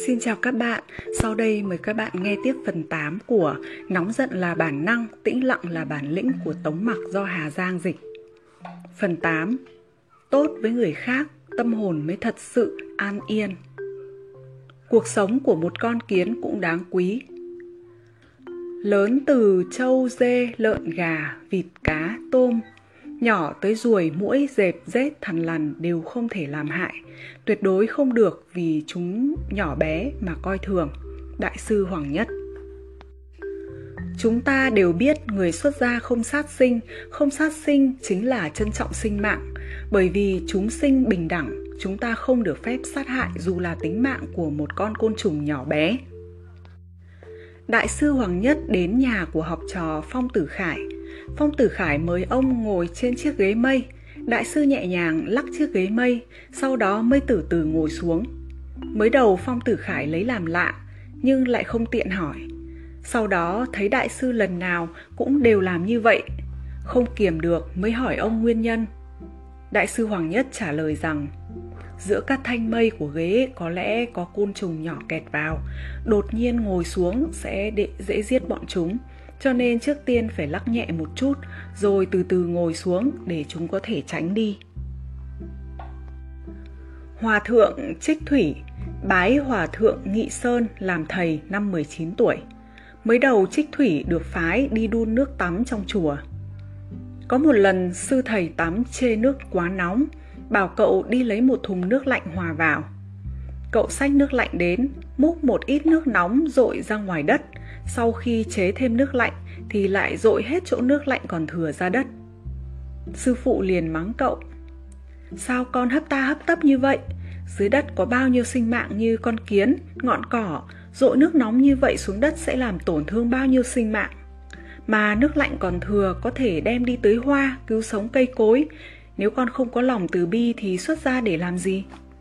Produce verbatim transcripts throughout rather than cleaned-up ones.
Xin chào các bạn, sau đây mời các bạn nghe tiếp phần tám của Nóng giận là bản năng, tĩnh lặng là bản lĩnh của Tống Mặc do Hà Giang dịch. Phần tám. Tốt với người khác, tâm hồn mới thật sự an yên. Cuộc sống của một con kiến cũng đáng quý. Lớn từ trâu, dê, lợn, gà, vịt, cá, tôm, nhỏ tới ruồi, muỗi, dẹp, rết, thằn lằn đều không thể làm hại, tuyệt đối không được vì chúng nhỏ bé mà coi thường. Đại sư Hoàng Nhất. Chúng ta đều biết người xuất gia không sát sinh, không sát sinh chính là trân trọng sinh mạng, bởi vì chúng sinh bình đẳng, chúng ta không được phép sát hại dù là tính mạng của một con côn trùng nhỏ bé. Đại sư Hoàng Nhất đến nhà của học trò Phong Tử Khải. Phong Tử Khải mời ông ngồi trên chiếc ghế mây. Đại sư nhẹ nhàng lắc chiếc ghế mây, sau đó mới từ từ ngồi xuống. Mới đầu Phong Tử Khải lấy làm lạ, nhưng lại không tiện hỏi. Sau đó thấy đại sư lần nào cũng đều làm như vậy, không kiềm được mới hỏi ông nguyên nhân. Đại sư Hoàng Nhất trả lời rằng, giữa các thanh mây của ghế có lẽ có côn trùng nhỏ kẹt vào, đột nhiên ngồi xuống sẽ dễ giết bọn chúng, cho nên trước tiên phải lắc nhẹ một chút, rồi từ từ ngồi xuống để chúng có thể tránh đi. Hòa thượng Trích Thủy bái Hòa thượng Nghị Sơn làm thầy năm mười chín tuổi. Mới đầu Trích Thủy được phái đi đun nước tắm trong chùa. Có một lần sư thầy tắm chê nước quá nóng, bảo cậu đi lấy một thùng nước lạnh hòa vào. Cậu xách nước lạnh đến, múc một ít nước nóng dội ra ngoài đất. Sau khi chế thêm nước lạnh thì lại dội hết chỗ nước lạnh còn thừa ra đất. Sư phụ liền mắng cậu, sao con hấp ta hấp tấp như vậy? Dưới đất có bao nhiêu sinh mạng như con kiến, ngọn cỏ, dội nước nóng như vậy xuống đất sẽ làm tổn thương bao nhiêu sinh mạng. Mà nước lạnh còn thừa có thể đem đi tưới hoa, cứu sống cây cối. Nếu con không có lòng từ bi thì xuất gia để làm gì?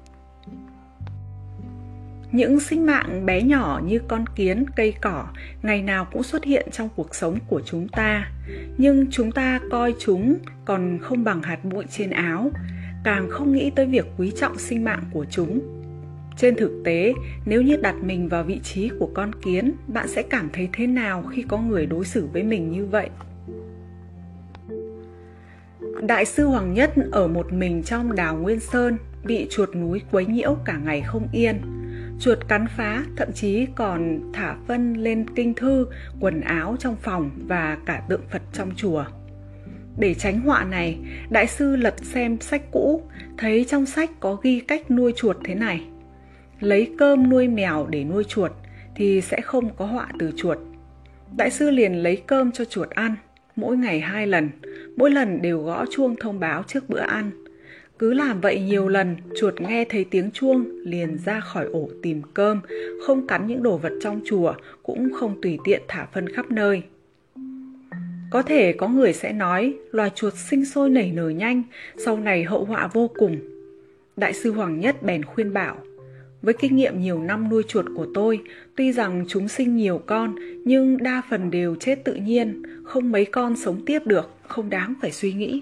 Những sinh mạng bé nhỏ như con kiến, cây cỏ ngày nào cũng xuất hiện trong cuộc sống của chúng ta. Nhưng chúng ta coi chúng còn không bằng hạt bụi trên áo, càng không nghĩ tới việc quý trọng sinh mạng của chúng. Trên thực tế, nếu như đặt mình vào vị trí của con kiến, bạn sẽ cảm thấy thế nào khi có người đối xử với mình như vậy? Đại sư Hoàng Nhất ở một mình trong Đào Nguyên Sơn, bị chuột núi quấy nhiễu cả ngày không yên. Chuột cắn phá, thậm chí còn thả phân lên kinh thư, quần áo trong phòng và cả tượng Phật trong chùa. Để tránh họa này, đại sư lật xem sách cũ, thấy trong sách có ghi cách nuôi chuột thế này: lấy cơm nuôi mèo để nuôi chuột thì sẽ không có họa từ chuột. Đại sư liền lấy cơm cho chuột ăn, mỗi ngày hai lần, mỗi lần đều gõ chuông thông báo trước bữa ăn. Cứ làm vậy nhiều lần, chuột nghe thấy tiếng chuông liền ra khỏi ổ tìm cơm, không cắn những đồ vật trong chùa, cũng không tùy tiện thả phân khắp nơi. Có thể có người sẽ nói loài chuột sinh sôi nảy nở nhanh, sau này hậu họa vô cùng. Đại sư Hoàng Nhất bèn khuyên bảo, với kinh nghiệm nhiều năm nuôi chuột của tôi, tuy rằng chúng sinh nhiều con, nhưng đa phần đều chết tự nhiên, không mấy con sống tiếp được, không đáng phải suy nghĩ.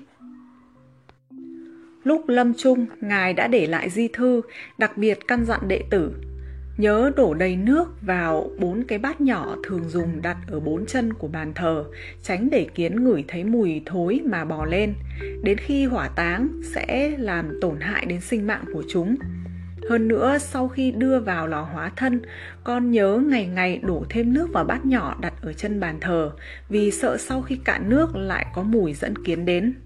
Lúc lâm chung, Ngài đã để lại di thư, đặc biệt căn dặn đệ tử, nhớ đổ đầy nước vào bốn cái bát nhỏ thường dùng đặt ở bốn chân của bàn thờ, tránh để kiến ngửi thấy mùi thối mà bò lên. Đến khi hỏa táng sẽ làm tổn hại đến sinh mạng của chúng. Hơn nữa, sau khi đưa vào lò hóa thân, con nhớ ngày ngày đổ thêm nước vào bát nhỏ đặt ở chân bàn thờ, vì sợ sau khi cạn nước lại có mùi dẫn kiến đến.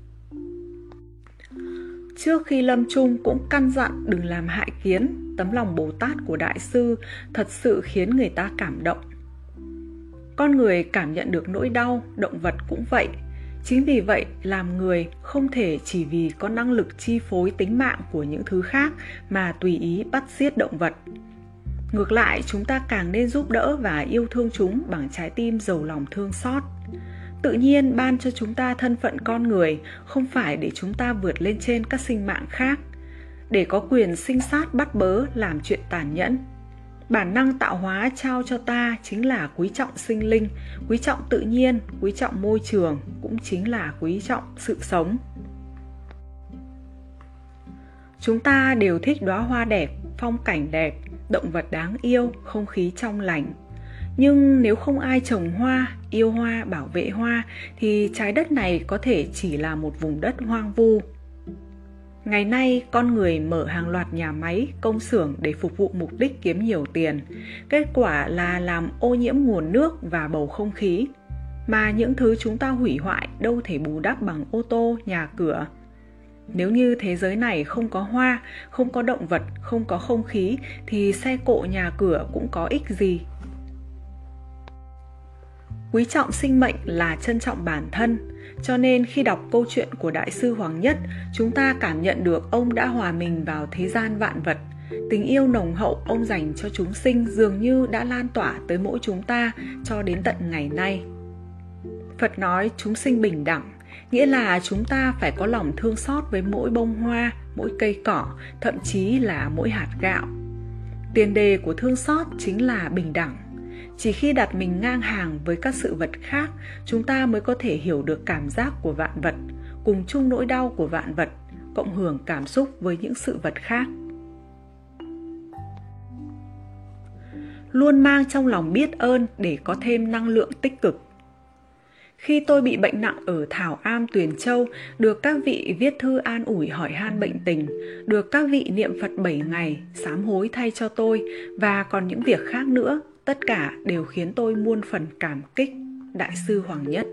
Trước khi lâm chung cũng căn dặn đừng làm hại kiến. Tấm lòng Bồ Tát của đại sư thật sự khiến người ta cảm động. Con người cảm nhận được nỗi đau, động vật cũng vậy. Chính vì vậy, làm người không thể chỉ vì có năng lực chi phối tính mạng của những thứ khác mà tùy ý bắt giết động vật. Ngược lại, chúng ta càng nên giúp đỡ và yêu thương chúng bằng trái tim giàu lòng thương xót. Tự nhiên ban cho chúng ta thân phận con người không phải để chúng ta vượt lên trên các sinh mạng khác, để có quyền sinh sát bắt bớ làm chuyện tàn nhẫn. Bản năng tạo hóa trao cho ta chính là quý trọng sinh linh, quý trọng tự nhiên, quý trọng môi trường, cũng chính là quý trọng sự sống. Chúng ta đều thích đóa hoa đẹp, phong cảnh đẹp, động vật đáng yêu, không khí trong lành. Nhưng nếu không ai trồng hoa, yêu hoa, bảo vệ hoa thì trái đất này có thể chỉ là một vùng đất hoang vu. Ngày nay, con người mở hàng loạt nhà máy, công xưởng để phục vụ mục đích kiếm nhiều tiền. Kết quả là làm ô nhiễm nguồn nước và bầu không khí. Mà những thứ chúng ta hủy hoại đâu thể bù đắp bằng ô tô, nhà cửa. Nếu như thế giới này không có hoa, không có động vật, không có không khí thì xe cộ nhà cửa cũng có ích gì. Quý trọng sinh mệnh là trân trọng bản thân, cho nên khi đọc câu chuyện của Đại sư Hoàng Nhất, chúng ta cảm nhận được ông đã hòa mình vào thế gian vạn vật. Tình yêu nồng hậu ông dành cho chúng sinh dường như đã lan tỏa tới mỗi chúng ta cho đến tận ngày nay. Phật nói chúng sinh bình đẳng, nghĩa là chúng ta phải có lòng thương xót với mỗi bông hoa, mỗi cây cỏ, thậm chí là mỗi hạt gạo. Tiền đề của thương xót chính là bình đẳng. Chỉ khi đặt mình ngang hàng với các sự vật khác, chúng ta mới có thể hiểu được cảm giác của vạn vật, cùng chung nỗi đau của vạn vật, cộng hưởng cảm xúc với những sự vật khác. Luôn mang trong lòng biết ơn để có thêm năng lượng tích cực. Khi tôi bị bệnh nặng ở Thảo Am Tuyền Châu, được các vị viết thư an ủi hỏi han bệnh tình, được các vị niệm Phật bảy ngày, sám hối thay cho tôi và còn những việc khác nữa, tất cả đều khiến tôi muôn phần cảm kích Đại sư Hoàng Nhất.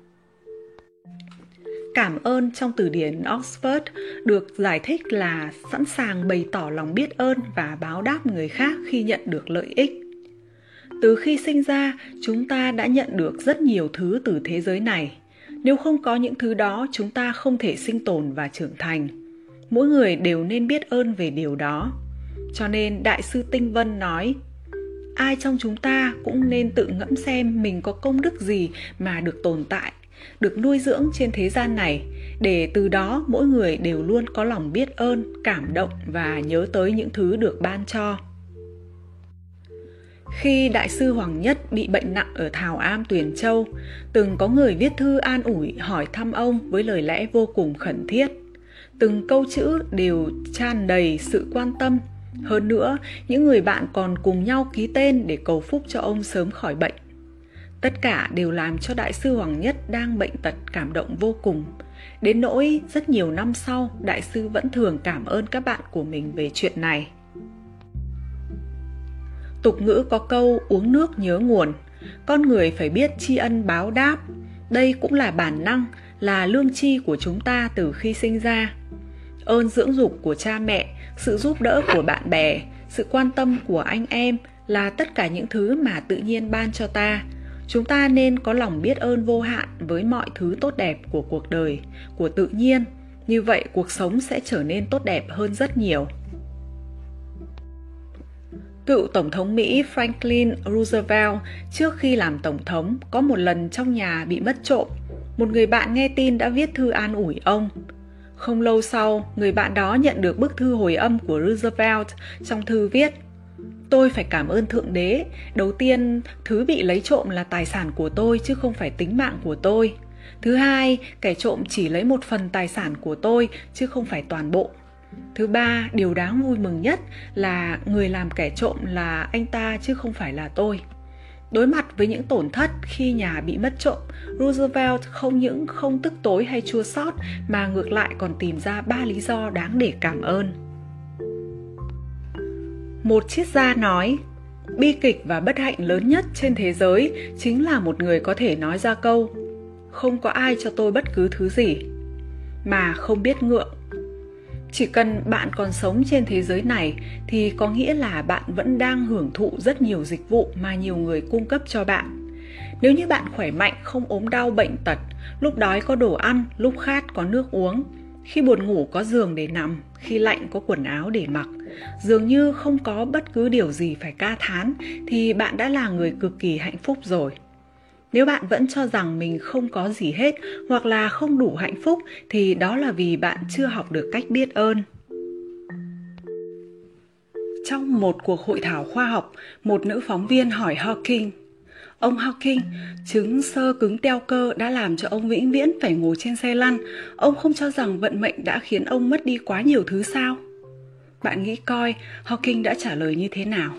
Cảm ơn trong từ điển Oxford được giải thích là sẵn sàng bày tỏ lòng biết ơn và báo đáp người khác khi nhận được lợi ích. Từ khi sinh ra, chúng ta đã nhận được rất nhiều thứ từ thế giới này. Nếu không có những thứ đó, chúng ta không thể sinh tồn và trưởng thành. Mỗi người đều nên biết ơn về điều đó. Cho nên Đại sư Tinh Vân nói, ai trong chúng ta cũng nên tự ngẫm xem mình có công đức gì mà được tồn tại, được nuôi dưỡng trên thế gian này, để từ đó mỗi người đều luôn có lòng biết ơn, cảm động và nhớ tới những thứ được ban cho. Khi Đại sư Hoàng Nhất bị bệnh nặng ở Thảo Am Tuyền Châu, từng có người viết thư an ủi hỏi thăm ông với lời lẽ vô cùng khẩn thiết. Từng câu chữ đều tràn đầy sự quan tâm. Hơn nữa, những người bạn còn cùng nhau ký tên để cầu phúc cho ông sớm khỏi bệnh. Tất cả đều làm cho Đại sư Hoàng Nhất đang bệnh tật cảm động vô cùng. Đến nỗi rất nhiều năm sau, Đại sư vẫn thường cảm ơn các bạn của mình về chuyện này. Tục ngữ có câu uống nước nhớ nguồn, con người phải biết tri ân báo đáp. Đây cũng là bản năng, là lương tri của chúng ta từ khi sinh ra. Ơn dưỡng dục của cha mẹ, sự giúp đỡ của bạn bè, sự quan tâm của anh em là tất cả những thứ mà tự nhiên ban cho ta. Chúng ta nên có lòng biết ơn vô hạn với mọi thứ tốt đẹp của cuộc đời, của tự nhiên. Như vậy cuộc sống sẽ trở nên tốt đẹp hơn rất nhiều. Cựu Tổng thống Mỹ Franklin Roosevelt trước khi làm Tổng thống có một lần trong nhà bị mất trộm. Một người bạn nghe tin đã viết thư an ủi ông. Không lâu sau, người bạn đó nhận được bức thư hồi âm của Roosevelt. Trong thư viết, tôi phải cảm ơn Thượng Đế. Đầu tiên, thứ bị lấy trộm là tài sản của tôi chứ không phải tính mạng của tôi. Thứ hai, kẻ trộm chỉ lấy một phần tài sản của tôi chứ không phải toàn bộ. Thứ ba, điều đáng vui mừng nhất là người làm kẻ trộm là anh ta chứ không phải là tôi. Đối mặt với những tổn thất khi nhà bị mất trộm, Roosevelt không những không tức tối hay chua xót mà ngược lại còn tìm ra ba lý do đáng để cảm ơn. Một triết gia nói, bi kịch và bất hạnh lớn nhất trên thế giới chính là một người có thể nói ra câu không có ai cho tôi bất cứ thứ gì, mà không biết ngượng. Chỉ cần bạn còn sống trên thế giới này thì có nghĩa là bạn vẫn đang hưởng thụ rất nhiều dịch vụ mà nhiều người cung cấp cho bạn. Nếu như bạn khỏe mạnh, không ốm đau bệnh tật, lúc đói có đồ ăn, lúc khát có nước uống, khi buồn ngủ có giường để nằm, khi lạnh có quần áo để mặc, dường như không có bất cứ điều gì phải ca thán, thì bạn đã là người cực kỳ hạnh phúc rồi. Nếu bạn vẫn cho rằng mình không có gì hết hoặc là không đủ hạnh phúc thì đó là vì bạn chưa học được cách biết ơn. Trong một cuộc hội thảo khoa học, một nữ phóng viên hỏi Hawking, ông Hawking, chứng xơ cứng teo cơ đã làm cho ông vĩnh viễn phải ngồi trên xe lăn. Ông không cho rằng vận mệnh đã khiến ông mất đi quá nhiều thứ sao? Bạn nghĩ coi Hawking đã trả lời như thế nào?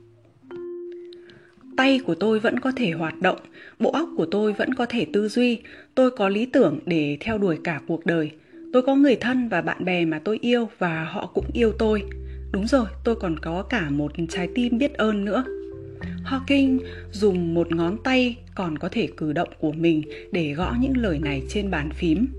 Tay của tôi vẫn có thể hoạt động, bộ óc của tôi vẫn có thể tư duy, tôi có lý tưởng để theo đuổi cả cuộc đời. Tôi có người thân và bạn bè mà tôi yêu và họ cũng yêu tôi. Đúng rồi, tôi còn có cả một trái tim biết ơn nữa. Hawking dùng một ngón tay còn có thể cử động của mình để gõ những lời này trên bàn phím.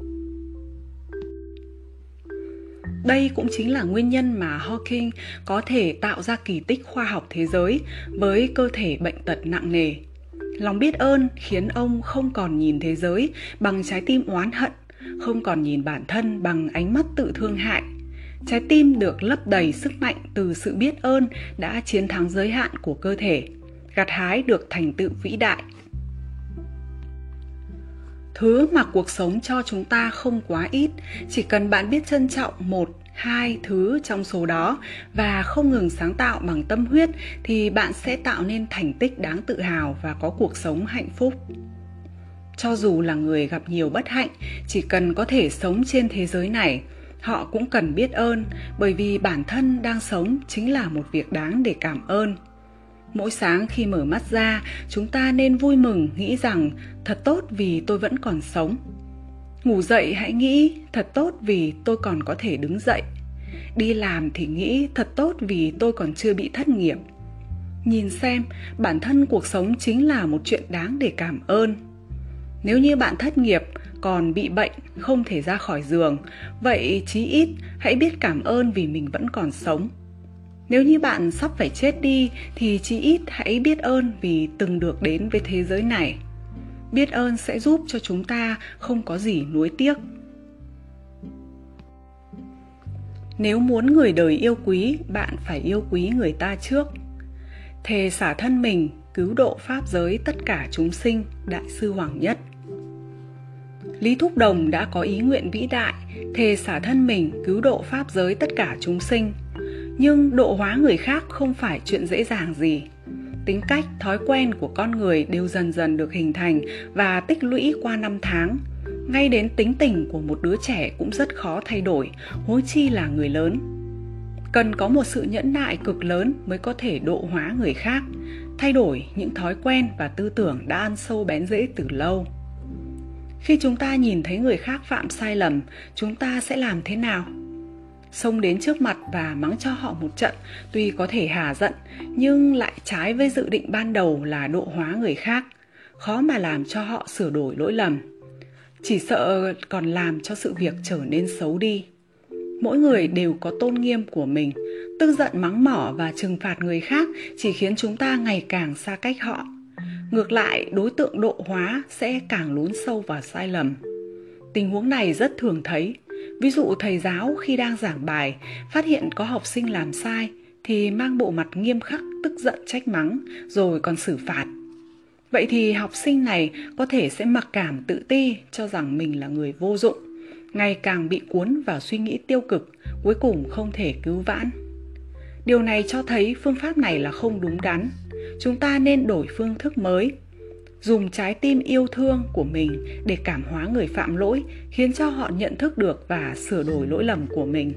Đây cũng chính là nguyên nhân mà Hawking có thể tạo ra kỳ tích khoa học thế giới với cơ thể bệnh tật nặng nề. Lòng biết ơn khiến ông không còn nhìn thế giới bằng trái tim oán hận, không còn nhìn bản thân bằng ánh mắt tự thương hại. Trái tim được lấp đầy sức mạnh từ sự biết ơn đã chiến thắng giới hạn của cơ thể, gặt hái được thành tựu vĩ đại. Thứ mà cuộc sống cho chúng ta không quá ít, chỉ cần bạn biết trân trọng một, hai thứ trong số đó và không ngừng sáng tạo bằng tâm huyết thì bạn sẽ tạo nên thành tích đáng tự hào và có cuộc sống hạnh phúc. Cho dù là người gặp nhiều bất hạnh, chỉ cần có thể sống trên thế giới này, họ cũng cần biết ơn, bởi vì bản thân đang sống chính là một việc đáng để cảm ơn. Mỗi sáng khi mở mắt ra, chúng ta nên vui mừng nghĩ rằng thật tốt vì tôi vẫn còn sống. Ngủ dậy hãy nghĩ thật tốt vì tôi còn có thể đứng dậy. Đi làm thì nghĩ thật tốt vì tôi còn chưa bị thất nghiệp. Nhìn xem, bản thân cuộc sống chính là một chuyện đáng để cảm ơn. Nếu như bạn thất nghiệp, còn bị bệnh, không thể ra khỏi giường, vậy chí ít hãy biết cảm ơn vì mình vẫn còn sống. Nếu như bạn sắp phải chết đi thì chí ít hãy biết ơn vì từng được đến với thế giới này. Biết ơn sẽ giúp cho chúng ta không có gì nuối tiếc. Nếu muốn người đời yêu quý, bạn phải yêu quý người ta trước. Thề xả thân mình, cứu độ pháp giới tất cả chúng sinh, Đại sư Hoàng Nhất. Lý Thúc Đồng đã có ý nguyện vĩ đại, thề xả thân mình, cứu độ pháp giới tất cả chúng sinh. Nhưng độ hóa người khác không phải chuyện dễ dàng gì. Tính cách, thói quen của con người đều dần dần được hình thành và tích lũy qua năm tháng. Ngay đến tính tình của một đứa trẻ cũng rất khó thay đổi, huống chi là người lớn. Cần có một sự nhẫn nại cực lớn mới có thể độ hóa người khác, thay đổi những thói quen và tư tưởng đã ăn sâu bén rễ từ lâu. Khi chúng ta nhìn thấy người khác phạm sai lầm, chúng ta sẽ làm thế nào? Xông đến trước mặt và mắng cho họ một trận, tuy có thể hả giận, nhưng lại trái với dự định ban đầu là độ hóa người khác, khó mà làm cho họ sửa đổi lỗi lầm. Chỉ sợ còn làm cho sự việc trở nên xấu đi. Mỗi người đều có tôn nghiêm của mình, tức giận mắng mỏ và trừng phạt người khác chỉ khiến chúng ta ngày càng xa cách họ. Ngược lại, đối tượng độ hóa sẽ càng lún sâu vào sai lầm. Tình huống này rất thường thấy. Ví dụ thầy giáo khi đang giảng bài, phát hiện có học sinh làm sai, thì mang bộ mặt nghiêm khắc, tức giận trách mắng, rồi còn xử phạt. Vậy thì học sinh này có thể sẽ mặc cảm tự ti, cho rằng mình là người vô dụng, ngày càng bị cuốn vào suy nghĩ tiêu cực, cuối cùng không thể cứu vãn. Điều này cho thấy phương pháp này là không đúng đắn. Chúng ta nên đổi phương thức mới, dùng trái tim yêu thương của mình để cảm hóa người phạm lỗi, khiến cho họ nhận thức được và sửa đổi lỗi lầm của mình.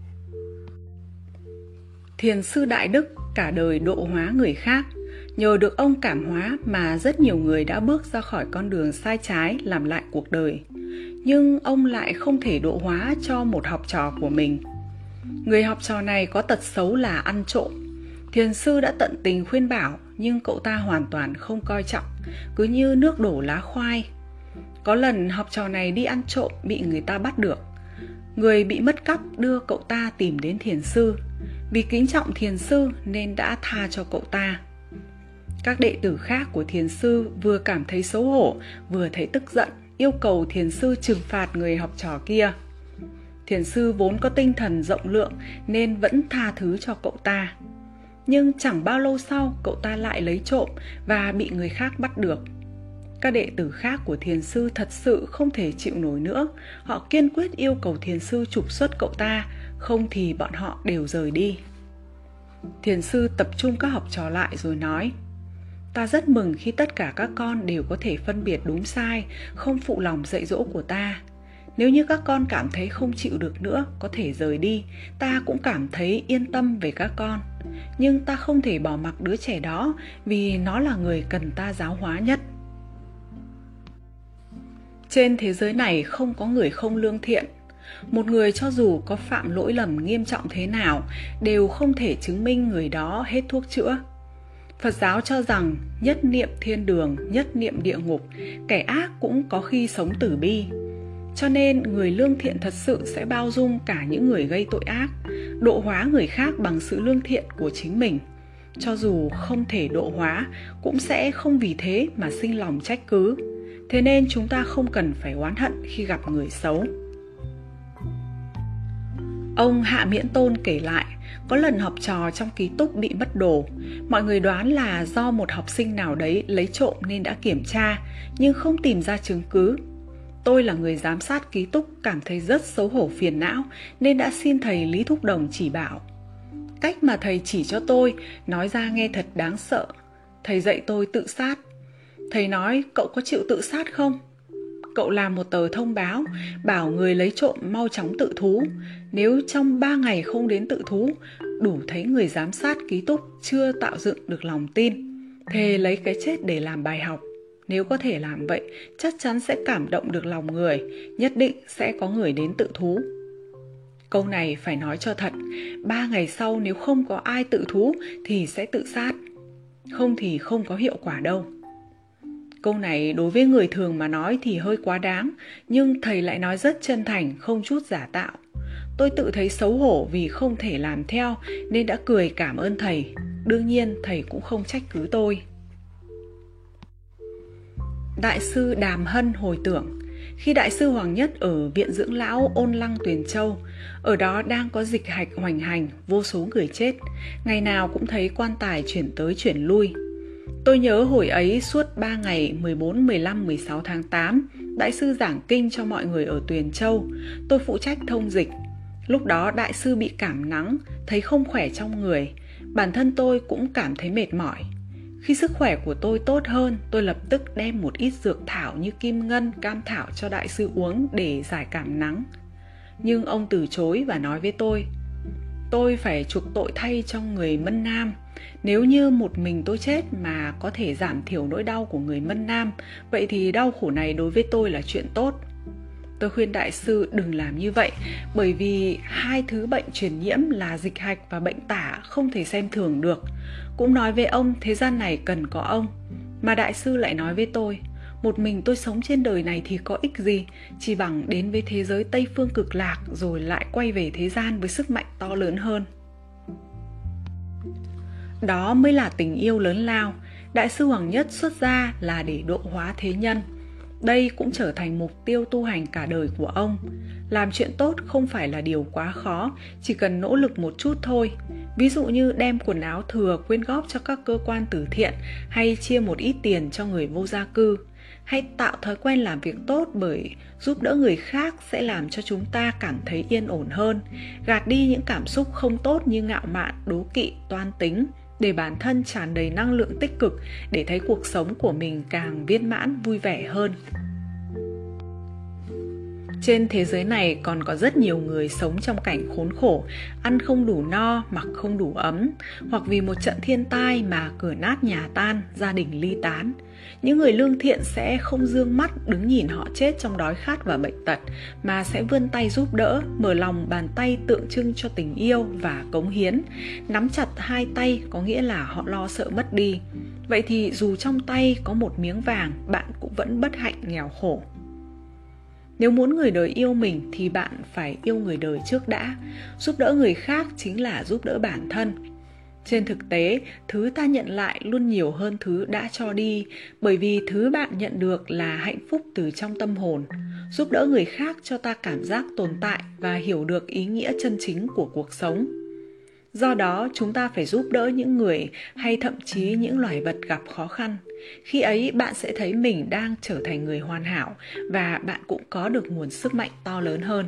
Thiền sư Đại Đức cả đời độ hóa người khác. Nhờ được ông cảm hóa mà rất nhiều người đã bước ra khỏi con đường sai trái, làm lại cuộc đời. Nhưng ông lại không thể độ hóa cho một học trò của mình. Người học trò này có tật xấu là ăn trộm. Thiền sư đã tận tình khuyên bảo, nhưng cậu ta hoàn toàn không coi trọng, cứ như nước đổ lá khoai. Có lần học trò này đi ăn trộm bị người ta bắt được. Người bị mất cắp đưa cậu ta tìm đến thiền sư. Vì kính trọng thiền sư nên đã tha cho cậu ta. Các đệ tử khác của thiền sư vừa cảm thấy xấu hổ, vừa thấy tức giận, yêu cầu thiền sư trừng phạt người học trò kia. Thiền sư vốn có tinh thần rộng lượng nên vẫn tha thứ cho cậu ta. Nhưng chẳng bao lâu sau, cậu ta lại lấy trộm và bị người khác bắt được. Các đệ tử khác của thiền sư thật sự không thể chịu nổi nữa. Họ kiên quyết yêu cầu thiền sư trục xuất cậu ta, không thì bọn họ đều rời đi. Thiền sư tập trung các học trò lại rồi nói: Ta rất mừng khi tất cả các con đều có thể phân biệt đúng sai, không phụ lòng dạy dỗ của ta. Nếu như các con cảm thấy không chịu được nữa, có thể rời đi, ta cũng cảm thấy yên tâm về các con. Nhưng ta không thể bỏ mặc đứa trẻ đó vì nó là người cần ta giáo hóa nhất. Trên thế giới này không có người không lương thiện. Một người cho dù có phạm lỗi lầm nghiêm trọng thế nào đều không thể chứng minh người đó hết thuốc chữa. Phật giáo cho rằng nhất niệm thiên đường, nhất niệm địa ngục, kẻ ác cũng có khi sống tử bi. Cho nên người lương thiện thật sự sẽ bao dung cả những người gây tội ác, độ hóa người khác bằng sự lương thiện của chính mình. Cho dù không thể độ hóa, cũng sẽ không vì thế mà sinh lòng trách cứ. Thế nên chúng ta không cần phải oán hận khi gặp người xấu. Ông Hạ Miễn Tôn kể lại, có lần học trò trong ký túc bị mất đồ. Mọi người đoán là do một học sinh nào đấy lấy trộm nên đã kiểm tra, nhưng không tìm ra chứng cứ. Tôi là người giám sát ký túc cảm thấy rất xấu hổ phiền não nên đã xin thầy Lý Thúc Đồng chỉ bảo. Cách mà thầy chỉ cho tôi nói ra nghe thật đáng sợ. Thầy dạy tôi tự sát. Thầy nói, cậu có chịu tự sát không? Cậu làm một tờ thông báo bảo người lấy trộm mau chóng tự thú. Nếu trong ba ngày không đến tự thú, đủ thấy người giám sát ký túc chưa tạo dựng được lòng tin. Thề lấy cái chết để làm bài học. Nếu có thể làm vậy, chắc chắn sẽ cảm động được lòng người, nhất định sẽ có người đến tự thú. Câu này phải nói cho thật, ba ngày sau nếu không có ai tự thú thì sẽ tự sát. Không thì không có hiệu quả đâu. Câu này đối với người thường mà nói thì hơi quá đáng, nhưng thầy lại nói rất chân thành, không chút giả tạo. Tôi tự thấy xấu hổ vì không thể làm theo nên đã cười cảm ơn thầy. Đương nhiên thầy cũng không trách cứ tôi. Đại sư Đàm Hân hồi tưởng, khi Đại sư Hoàng Nhất ở Viện Dưỡng Lão Ôn Lăng Tuyền Châu, ở đó đang có dịch hạch hoành hành, vô số người chết, ngày nào cũng thấy quan tài chuyển tới chuyển lui. Tôi nhớ hồi ấy suốt ba ngày mười bốn, mười lăm, mười sáu tháng tám, Đại sư giảng kinh cho mọi người ở Tuyền Châu, tôi phụ trách thông dịch. Lúc đó Đại sư bị cảm nắng, thấy không khỏe trong người, bản thân tôi cũng cảm thấy mệt mỏi. Khi sức khỏe của tôi tốt hơn, tôi lập tức đem một ít dược thảo như kim ngân, cam thảo cho Đại sư uống để giải cảm nắng. Nhưng ông từ chối và nói với tôi, tôi phải chuộc tội thay cho người Mân Nam. Nếu như một mình tôi chết mà có thể giảm thiểu nỗi đau của người Mân Nam, vậy thì đau khổ này đối với tôi là chuyện tốt. Tôi khuyên Đại sư đừng làm như vậy, bởi vì hai thứ bệnh truyền nhiễm là dịch hạch và bệnh tả không thể xem thường được. Cũng nói với ông thế gian này cần có ông. Mà Đại sư lại nói với tôi, một mình tôi sống trên đời này thì có ích gì, chỉ bằng đến với thế giới Tây Phương Cực Lạc rồi lại quay về thế gian với sức mạnh to lớn hơn. Đó mới là tình yêu lớn lao. Đại sư Hoàng Nhất xuất gia là để độ hóa thế nhân. Đây cũng trở thành mục tiêu tu hành cả đời của ông. Làm chuyện tốt không phải là điều quá khó, chỉ cần nỗ lực một chút thôi. Ví dụ như đem quần áo thừa quyên góp cho các cơ quan từ thiện, hay chia một ít tiền cho người vô gia cư. Hay tạo thói quen làm việc tốt, bởi giúp đỡ người khác sẽ làm cho chúng ta cảm thấy yên ổn hơn, gạt đi những cảm xúc không tốt như ngạo mạn, đố kỵ, toan tính, để bản thân tràn đầy năng lượng tích cực, để thấy cuộc sống của mình càng viên mãn, vui vẻ hơn. Trên thế giới này còn có rất nhiều người sống trong cảnh khốn khổ, ăn không đủ no, mặc không đủ ấm, hoặc vì một trận thiên tai mà cửa nát nhà tan, gia đình ly tán. Những người lương thiện sẽ không dương mắt đứng nhìn họ chết trong đói khát và bệnh tật, mà sẽ vươn tay giúp đỡ, mở lòng bàn tay tượng trưng cho tình yêu và cống hiến. Nắm chặt hai tay có nghĩa là họ lo sợ mất đi. Vậy thì dù trong tay có một miếng vàng, bạn cũng vẫn bất hạnh nghèo khổ. Nếu muốn người đời yêu mình thì bạn phải yêu người đời trước đã. Giúp đỡ người khác chính là giúp đỡ bản thân. Trên thực tế, thứ ta nhận lại luôn nhiều hơn thứ đã cho đi, bởi vì thứ bạn nhận được là hạnh phúc từ trong tâm hồn. Giúp đỡ người khác cho ta cảm giác tồn tại và hiểu được ý nghĩa chân chính của cuộc sống. Do đó, chúng ta phải giúp đỡ những người hay thậm chí những loài vật gặp khó khăn. Khi ấy, bạn sẽ thấy mình đang trở thành người hoàn hảo và bạn cũng có được nguồn sức mạnh to lớn hơn.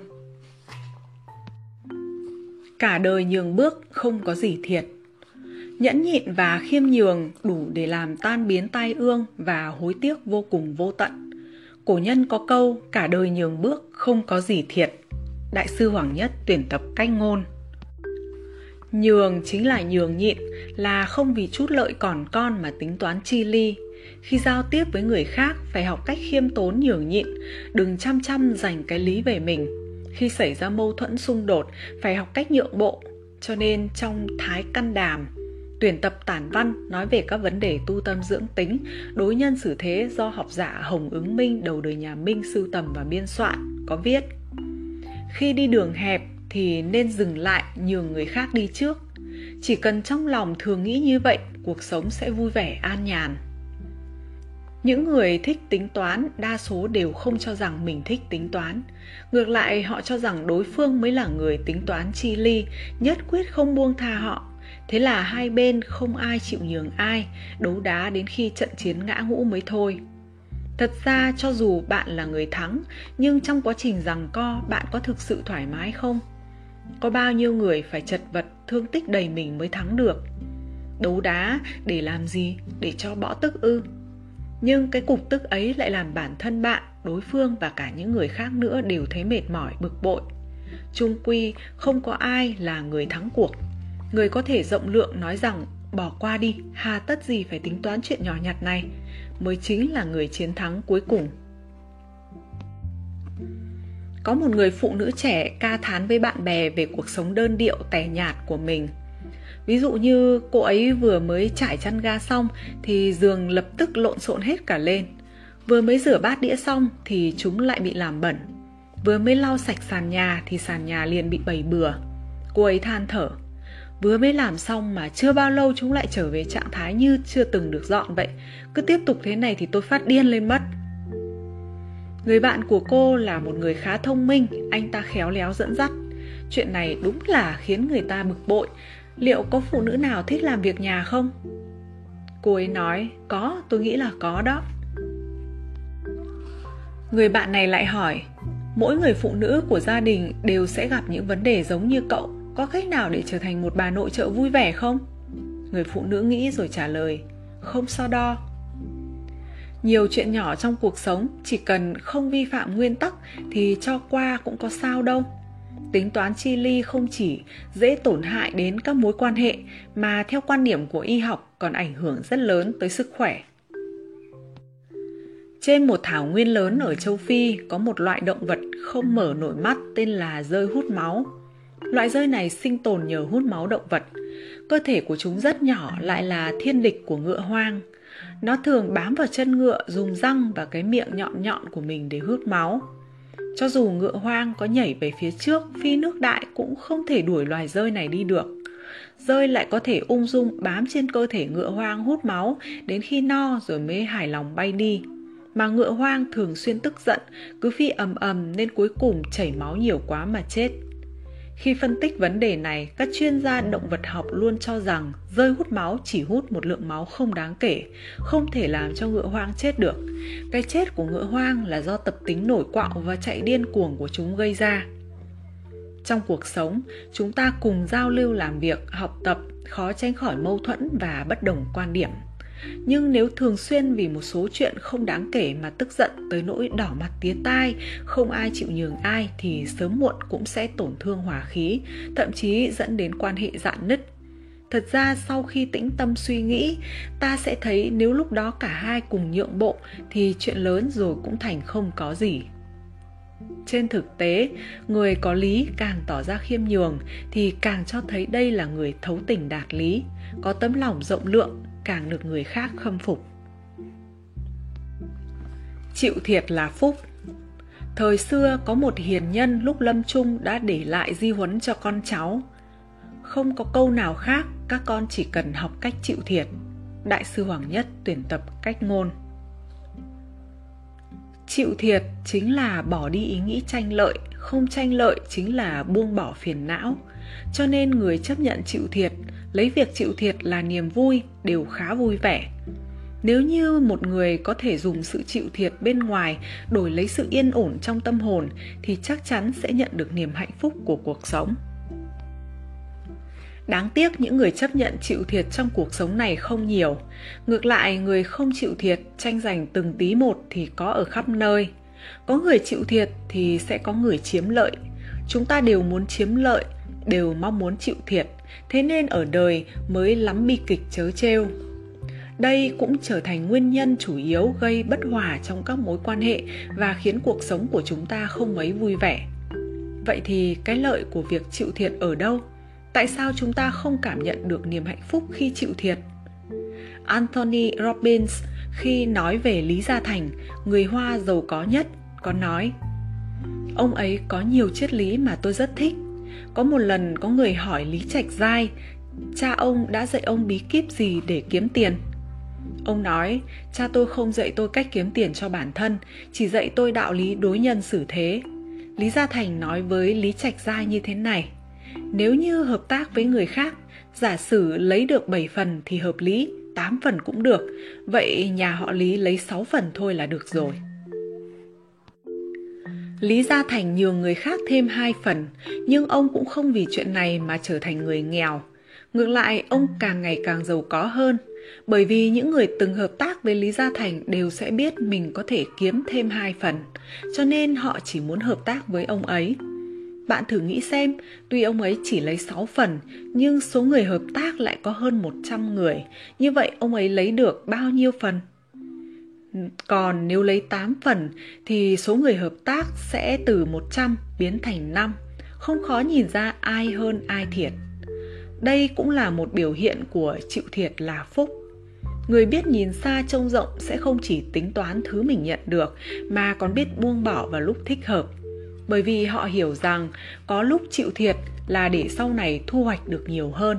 Cả đời nhường bước không có gì thiệt. Nhẫn nhịn và khiêm nhường đủ để làm tan biến tai ương và hối tiếc vô cùng vô tận. Cổ nhân có câu cả đời nhường bước không có gì thiệt. Đại sư Hoàng Nhất tuyển tập cách ngôn. Nhường chính là nhường nhịn, là không vì chút lợi còn con mà tính toán chi ly. Khi giao tiếp với người khác phải học cách khiêm tốn nhường nhịn, đừng chăm chăm giành cái lý về mình. Khi xảy ra mâu thuẫn xung đột phải học cách nhượng bộ. Cho nên trong Thái Căn Đàm, tuyển tập tản văn nói về các vấn đề tu tâm dưỡng tính, đối nhân xử thế do học giả Hồng Ứng Minh đầu đời nhà Minh sưu tầm và biên soạn, có viết: khi đi đường hẹp thì nên dừng lại nhường người khác đi trước. Chỉ cần trong lòng thường nghĩ như vậy, cuộc sống sẽ vui vẻ an nhàn. Những người thích tính toán đa số đều không cho rằng mình thích tính toán. Ngược lại, họ cho rằng đối phương mới là người tính toán chi ly, nhất quyết không buông tha họ. Thế là hai bên không ai chịu nhường ai, đấu đá đến khi trận chiến ngã ngũ mới thôi. Thật ra cho dù bạn là người thắng, nhưng trong quá trình giằng co bạn có thực sự thoải mái không? Có bao nhiêu người phải chật vật, thương tích đầy mình mới thắng được? Đấu đá để làm gì? Để cho bỏ tức ư? Nhưng cái cục tức ấy lại làm bản thân bạn, đối phương và cả những người khác nữa đều thấy mệt mỏi, bực bội. Chung quy không có ai là người thắng cuộc. Người có thể rộng lượng nói rằng bỏ qua đi, hà tất gì phải tính toán chuyện nhỏ nhặt này, mới chính là người chiến thắng cuối cùng. Có một người phụ nữ trẻ ca thán với bạn bè về cuộc sống đơn điệu tẻ nhạt của mình. Ví dụ như cô ấy vừa mới trải chăn ga xong thì giường lập tức lộn xộn hết cả lên. Vừa mới rửa bát đĩa xong thì chúng lại bị làm bẩn. Vừa mới lau sạch sàn nhà thì sàn nhà liền bị bầy bừa. Cô ấy than thở: vừa mới làm xong mà chưa bao lâu chúng lại trở về trạng thái như chưa từng được dọn vậy. Cứ tiếp tục thế này thì tôi phát điên lên mất. Người bạn của cô là một người khá thông minh, anh ta khéo léo dẫn dắt. Chuyện này đúng là khiến người ta bực bội. Liệu có phụ nữ nào thích làm việc nhà không? Cô ấy nói: có, tôi nghĩ là có đó. Người bạn này lại hỏi: mỗi người phụ nữ của gia đình đều sẽ gặp những vấn đề giống như cậu, có cách nào để trở thành một bà nội trợ vui vẻ không? Người phụ nữ nghĩ rồi trả lời: không so đo. Nhiều chuyện nhỏ trong cuộc sống chỉ cần không vi phạm nguyên tắc thì cho qua cũng có sao đâu. Tính toán chi ly không chỉ dễ tổn hại đến các mối quan hệ mà theo quan điểm của y học còn ảnh hưởng rất lớn tới sức khỏe. Trên một thảo nguyên lớn ở châu Phi có một loại động vật không mở nổi mắt tên là dơi hút máu. Loại dơi này sinh tồn nhờ hút máu động vật. Cơ thể của chúng rất nhỏ, lại là thiên địch của ngựa hoang. Nó thường bám vào chân ngựa, dùng răng và cái miệng nhọn nhọn của mình để hút máu. Cho dù ngựa hoang có nhảy về phía trước, phi nước đại cũng không thể đuổi loài dơi này đi được. Dơi lại có thể ung dung bám trên cơ thể ngựa hoang hút máu đến khi no rồi mới hài lòng bay đi. Mà ngựa hoang thường xuyên tức giận, cứ phi ầm ầm nên cuối cùng chảy máu nhiều quá mà chết. Khi phân tích vấn đề này, các chuyên gia động vật học luôn cho rằng dơi hút máu chỉ hút một lượng máu không đáng kể, không thể làm cho ngựa hoang chết được. Cái chết của ngựa hoang là do tập tính nổi quạo và chạy điên cuồng của chúng gây ra. Trong cuộc sống, chúng ta cùng giao lưu làm việc, học tập, khó tránh khỏi mâu thuẫn và bất đồng quan điểm. Nhưng nếu thường xuyên vì một số chuyện không đáng kể mà tức giận tới nỗi đỏ mặt tía tai, không ai chịu nhường ai thì sớm muộn cũng sẽ tổn thương hòa khí, thậm chí dẫn đến quan hệ rạn nứt. Thật ra sau khi tĩnh tâm suy nghĩ, ta sẽ thấy nếu lúc đó cả hai cùng nhượng bộ thì chuyện lớn rồi cũng thành không có gì. Trên thực tế, người có lý càng tỏ ra khiêm nhường thì càng cho thấy đây là người thấu tình đạt lý, có tấm lòng rộng lượng, càng được người khác khâm phục. Chịu thiệt là phúc. Thời xưa có một hiền nhân lúc lâm chung đã để lại di huấn cho con cháu: không có câu nào khác, các con chỉ cần học cách chịu thiệt. Đại sư Hoàng Nhất tuyển tập cách ngôn. Chịu thiệt chính là bỏ đi ý nghĩ tranh lợi, không tranh lợi chính là buông bỏ phiền não. Cho nên người chấp nhận chịu thiệt, lấy việc chịu thiệt là niềm vui, đều khá vui vẻ. Nếu như một người có thể dùng sự chịu thiệt bên ngoài đổi lấy sự yên ổn trong tâm hồn thì chắc chắn sẽ nhận được niềm hạnh phúc của cuộc sống. Đáng tiếc những người chấp nhận chịu thiệt trong cuộc sống này không nhiều. Ngược lại, người không chịu thiệt, tranh giành từng tí một thì có ở khắp nơi. Có người chịu thiệt thì sẽ có người chiếm lợi. Chúng ta đều muốn chiếm lợi, đều mong muốn chịu thiệt, thế nên ở đời mới lắm bi kịch trớ trêu. Đây cũng trở thành nguyên nhân chủ yếu gây bất hòa trong các mối quan hệ và khiến cuộc sống của chúng ta không mấy vui vẻ. Vậy thì cái lợi của việc chịu thiệt ở đâu? Tại sao chúng ta không cảm nhận được niềm hạnh phúc khi chịu thiệt? Anthony Robbins khi nói về Lý Gia Thành, người Hoa giàu có nhất, có nói: ông ấy có nhiều triết lý mà tôi rất thích. Có một lần có người hỏi Lý Trạch Giai, cha ông đã dạy ông bí kíp gì để kiếm tiền? Ông nói: cha tôi không dạy tôi cách kiếm tiền cho bản thân, chỉ dạy tôi đạo lý đối nhân xử thế. Lý Gia Thành nói với Lý Trạch Giai như thế này: nếu như hợp tác với người khác, giả sử lấy được bảy phần thì hợp lý, tám phần cũng được. Vậy nhà họ Lý lấy sáu phần thôi là được rồi. Lý Gia Thành nhường người khác thêm hai phần, nhưng ông cũng không vì chuyện này mà trở thành người nghèo. Ngược lại, ông càng ngày càng giàu có hơn, bởi vì những người từng hợp tác với Lý Gia Thành đều sẽ biết mình có thể kiếm thêm hai phần, cho nên họ chỉ muốn hợp tác với ông ấy. Bạn thử nghĩ xem, tuy ông ấy chỉ lấy sáu phần, nhưng số người hợp tác lại có hơn một trăm người. Như vậy ông ấy lấy được bao nhiêu phần? Còn nếu lấy tám phần, thì số người hợp tác sẽ từ một trăm biến thành năm. Không khó nhìn ra ai hơn ai thiệt. Đây cũng là một biểu hiện của chịu thiệt là phúc. Người biết nhìn xa trông rộng sẽ không chỉ tính toán thứ mình nhận được, mà còn biết buông bỏ vào lúc thích hợp. Bởi vì họ hiểu rằng có lúc chịu thiệt là để sau này thu hoạch được nhiều hơn.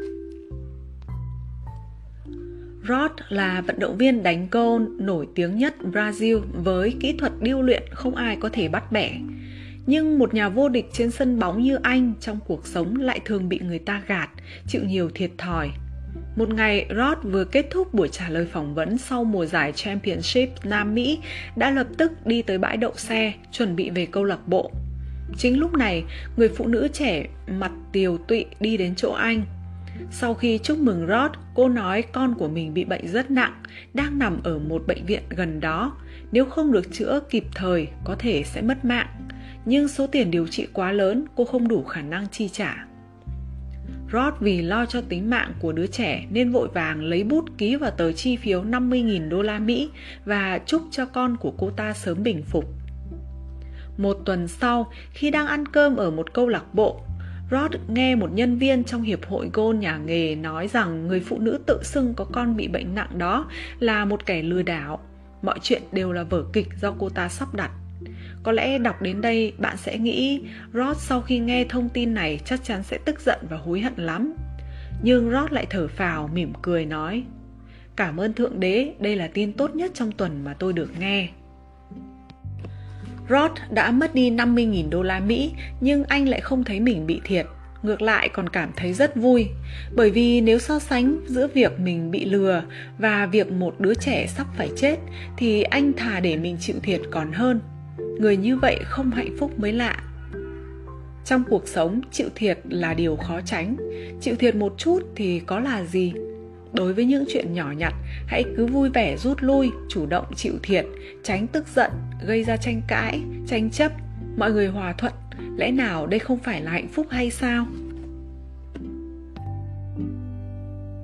Rod là vận động viên đánh golf nổi tiếng nhất Brazil với kỹ thuật điêu luyện không ai có thể bắt bẻ. Nhưng một nhà vô địch trên sân bóng như anh trong cuộc sống lại thường bị người ta gạt, chịu nhiều thiệt thòi. Một ngày, Rod vừa kết thúc buổi trả lời phỏng vấn sau mùa giải Championship Nam Mỹ đã lập tức đi tới bãi đậu xe, chuẩn bị về câu lạc bộ. Chính lúc này, người phụ nữ trẻ mặt tiều tụy đi đến chỗ anh. Sau khi chúc mừng Rod, cô nói con của mình bị bệnh rất nặng, đang nằm ở một bệnh viện gần đó. Nếu không được chữa kịp thời, có thể sẽ mất mạng. Nhưng số tiền điều trị quá lớn, cô không đủ khả năng chi trả. Rod vì lo cho tính mạng của đứa trẻ nên vội vàng lấy bút ký vào tờ chi phiếu năm mươi nghìn đô la Mỹ và chúc cho con của cô ta sớm bình phục. Một tuần sau, khi đang ăn cơm ở một câu lạc bộ, Rod nghe một nhân viên trong hiệp hội golf nhà nghề nói rằng người phụ nữ tự xưng có con bị bệnh nặng đó là một kẻ lừa đảo. Mọi chuyện đều là vở kịch do cô ta sắp đặt. Có lẽ đọc đến đây bạn sẽ nghĩ Rod sau khi nghe thông tin này chắc chắn sẽ tức giận và hối hận lắm. Nhưng Rod lại thở phào mỉm cười nói: cảm ơn Thượng Đế, đây là tin tốt nhất trong tuần mà tôi được nghe. Rod đã mất đi năm mươi nghìn đô la Mỹ, nhưng anh lại không thấy mình bị thiệt. Ngược lại còn cảm thấy rất vui. Bởi vì nếu so sánh giữa việc mình bị lừa và việc một đứa trẻ sắp phải chết, thì anh thà để mình chịu thiệt còn hơn. Người như vậy không hạnh phúc mới lạ. Trong cuộc sống, chịu thiệt là điều khó tránh. Chịu thiệt một chút thì có là gì? Đối với những chuyện nhỏ nhặt, hãy cứ vui vẻ rút lui, chủ động chịu thiệt, tránh tức giận, gây ra tranh cãi, tranh chấp, mọi người hòa thuận. Lẽ nào đây không phải là hạnh phúc hay sao?